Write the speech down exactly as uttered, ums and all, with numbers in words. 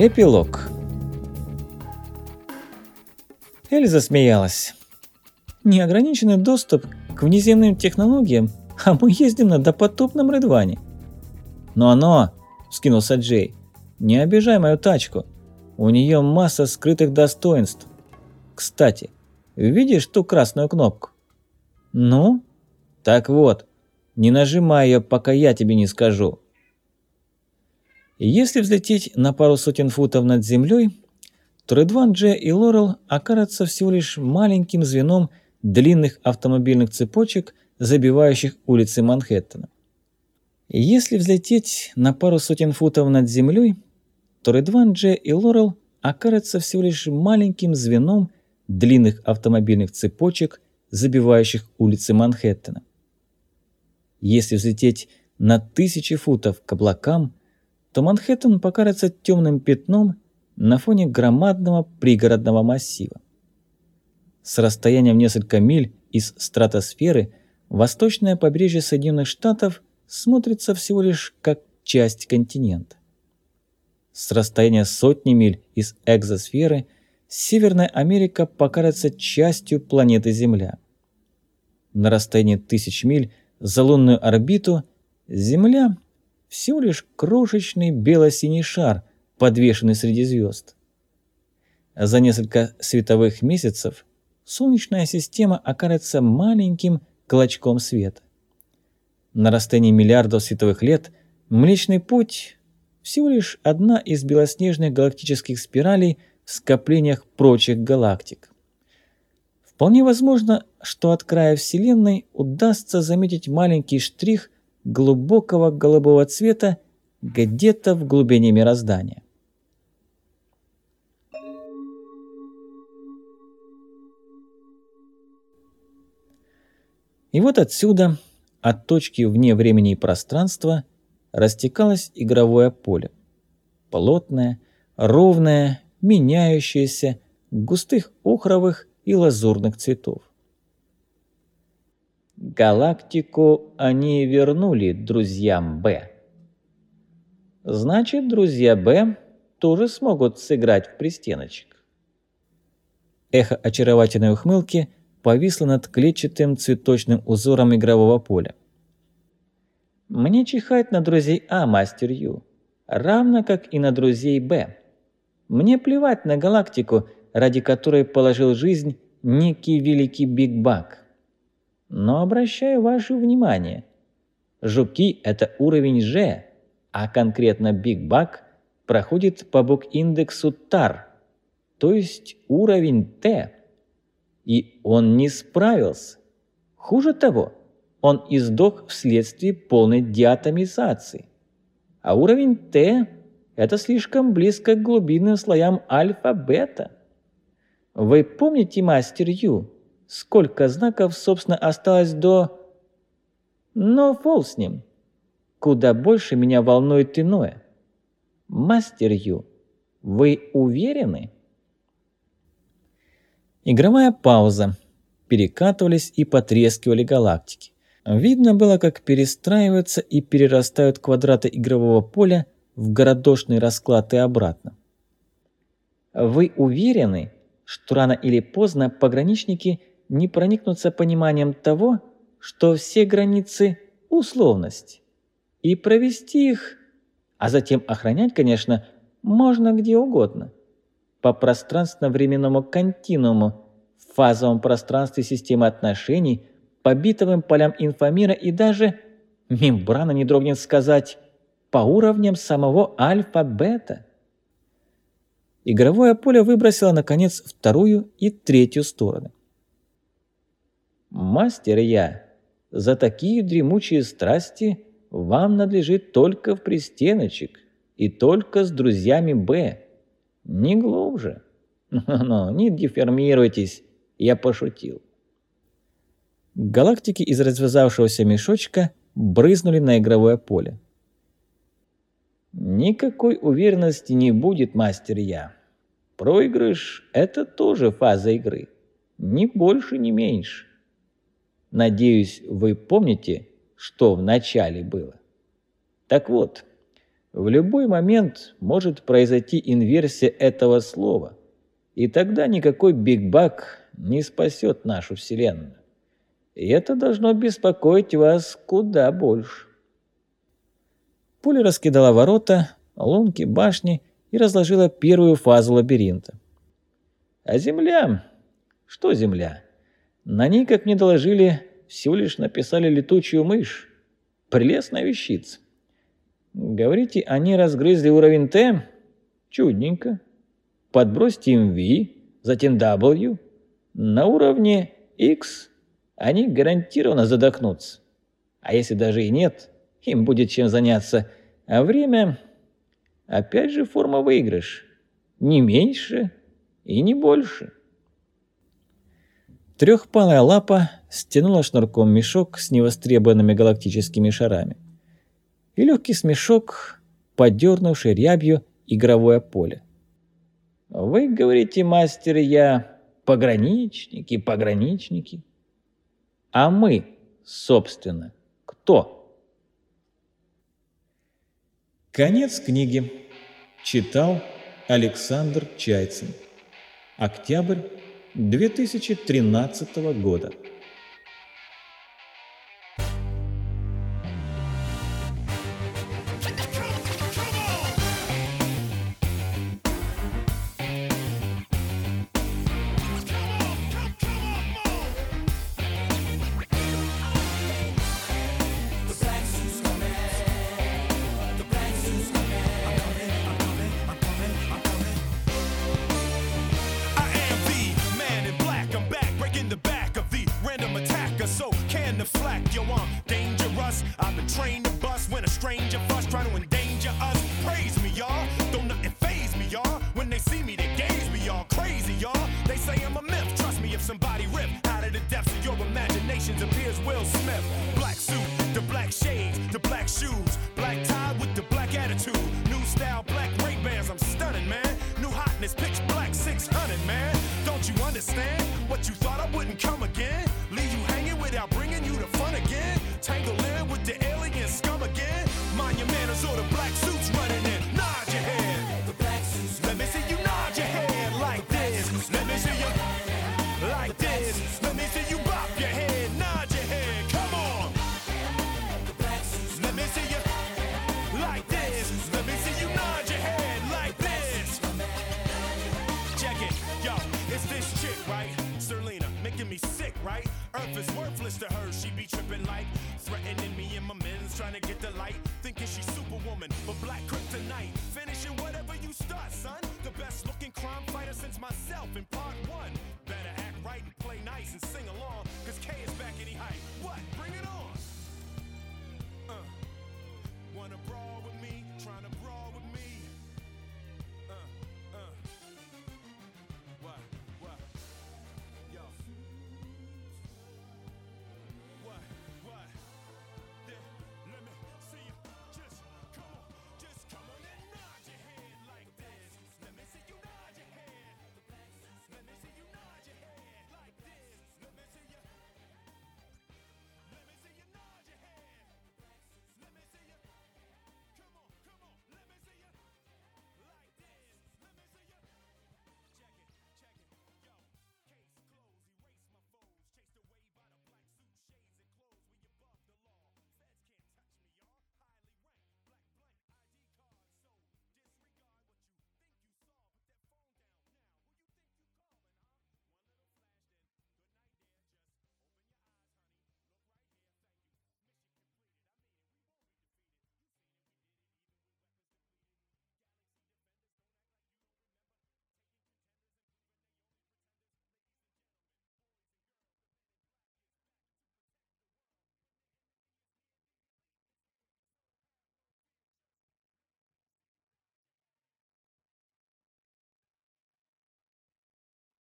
Эпилог. Эль засмеялась. Неограниченный доступ к внеземным технологиям, а мы ездим на допотопном Редване. Но-но, вскинулся Джей, не обижай мою тачку. У нее масса скрытых достоинств. Кстати, видишь ту красную кнопку? Ну? Так вот, не нажимай ее, пока я тебе не скажу. Если взлететь на пару сотен футов над землей, то Редван, Джей и Лорел окажутся всего лишь маленьким звеном длинных автомобильных цепочек, забивающих улицы Манхэттена. Если взлететь на пару сотен футов над землей, то Редван, Джей и Лорел окажутся всего лишь маленьким звеном длинных автомобильных цепочек, забивающих улицы Манхэттена. Если взлететь на тысячи футов к облакам, то Манхэттен покажется темным пятном на фоне громадного пригородного массива. С расстоянием в несколько миль из стратосферы восточное побережье Соединенных Штатов смотрится всего лишь как часть континента. С расстояния сотни миль из экзосферы Северная Америка покажется частью планеты Земля. На расстоянии тысяч миль за лунную орбиту Земля – всего лишь крошечный бело-синий шар, подвешенный среди звезд. За несколько световых месяцев Солнечная система окажется маленьким клочком света. На расстоянии миллиардов световых лет Млечный Путь – всего лишь одна из белоснежных галактических спиралей в скоплениях прочих галактик. Вполне возможно, что от края Вселенной удастся заметить маленький штрих глубокого голубого цвета где-то в глубине мироздания. И вот отсюда, от точки вне времени и пространства, растекалось игровое поле. Плотное, ровное, меняющееся, густых охровых и лазурных цветов. Галактику они вернули друзьям Б. Значит, друзья Б тоже смогут сыграть в пристеночек. Эхо очаровательной ухмылки повисло над клетчатым цветочным узором игрового поля. Мне чихать на друзей А, мастер Ю, равно как и на друзей Б. Мне плевать на галактику, ради которой положил жизнь некий великий Биг Баг. Но обращаю ваше внимание, жуки – это уровень Ж, а конкретно Биг Баг проходит по бук-индексу Тар, то есть уровень Т. И он не справился. Хуже того, он издох вследствие полной диатомизации. А уровень Т – это слишком близко к глубинным слоям альфа-бета. Вы помните, мастер Ю, сколько знаков, собственно, осталось до... Но фол с ним. Куда больше меня волнует иное. Мастер Ю, вы уверены? Игровая пауза. Перекатывались и потрескивали галактики. Видно было, как перестраиваются и перерастают квадраты игрового поля в городошный расклад и обратно. Вы уверены, что рано или поздно пограничники не проникнутся пониманием того, что все границы – условность, и провести их, а затем охранять, конечно, можно где угодно, по пространственно-временному континууму, в фазовом пространстве системы отношений, по битовым полям инфомира и даже, мембрана не дрогнет сказать, по уровням самого альфа-бета. Игровое поле выбросило, наконец, вторую и третью стороны. «Мастер я, за такие дремучие страсти вам надлежит только в пристеночек и только с друзьями Б. Не глубже. Но не деформируйтесь, я пошутил». Галактики из развязавшегося мешочка брызнули на игровое поле. «Никакой уверенности не будет, мастер я. Проигрыш – это тоже фаза игры. Ни больше, ни меньше. Надеюсь, вы помните, что в начале было. Так вот, В любой момент может произойти инверсия этого слова, и тогда никакой Биг Бак не спасет нашу Вселенную. И это должно беспокоить вас куда больше. Пуля раскидала ворота, лунки, башни и разложила первую фазу лабиринта. А Земля? Что Земля? На ней, как мне доложили, всего лишь написали летучую мышь. Прелестная вещица. Говорите, они разгрызли уровень Т? Чудненько. Подбросьте им V, затем W. На уровне X они гарантированно задохнутся. А если даже и нет, им будет чем заняться. А время... Опять же форма выигрыш. Не меньше и не больше. Трехпалая лапа стянула шнурком мешок с невостребованными галактическими шарами. И легкий смешок, подернувший рябью игровое поле. Вы говорите, мастер, я пограничники, пограничники. А мы, собственно, кто? Конец книги. Читал Александр Чайцин. Октябрь две тысячи тринадцатого года. I've been trained to bust when a stranger fuss try to endanger us. Praise me, y'all. Don't nothing faze me, y'all. When they see me, they gaze me, y'all. Crazy, y'all. They say I'm a myth. Trust me, if somebody rip out of the depths of your imaginations appears Will Smith. Black suit, the black shades, the black shoes, black tie with the black attitude. New style, black Ray-Bans. I'm stunning, man. New hotness, pitch black six hundred, man. Don't you understand? What you thought I wouldn't come again? Leave you hanging without bringing you the fun again? Tangle in with the alien scum again? Mind your manners or the black suits running in. Nod your head. The black suits. Let me see you nod your head like this. Let me see you like this. Let me see you bop your head, nod your head. Come on. The black suits. Let me see you like this. Let me see you nod your head like this. Check it, yo, it's this chick, right? Serlina, making me sick, right? Earth is worthless to her, she be tripping like threatening me and my men's trying to get the light. Thinking she's superwoman, but black kryptonite. Finishing whatever you start, son. The best looking crime fighter since myself in part one. Better act right and play nice and sing along, cause K is back any height. What?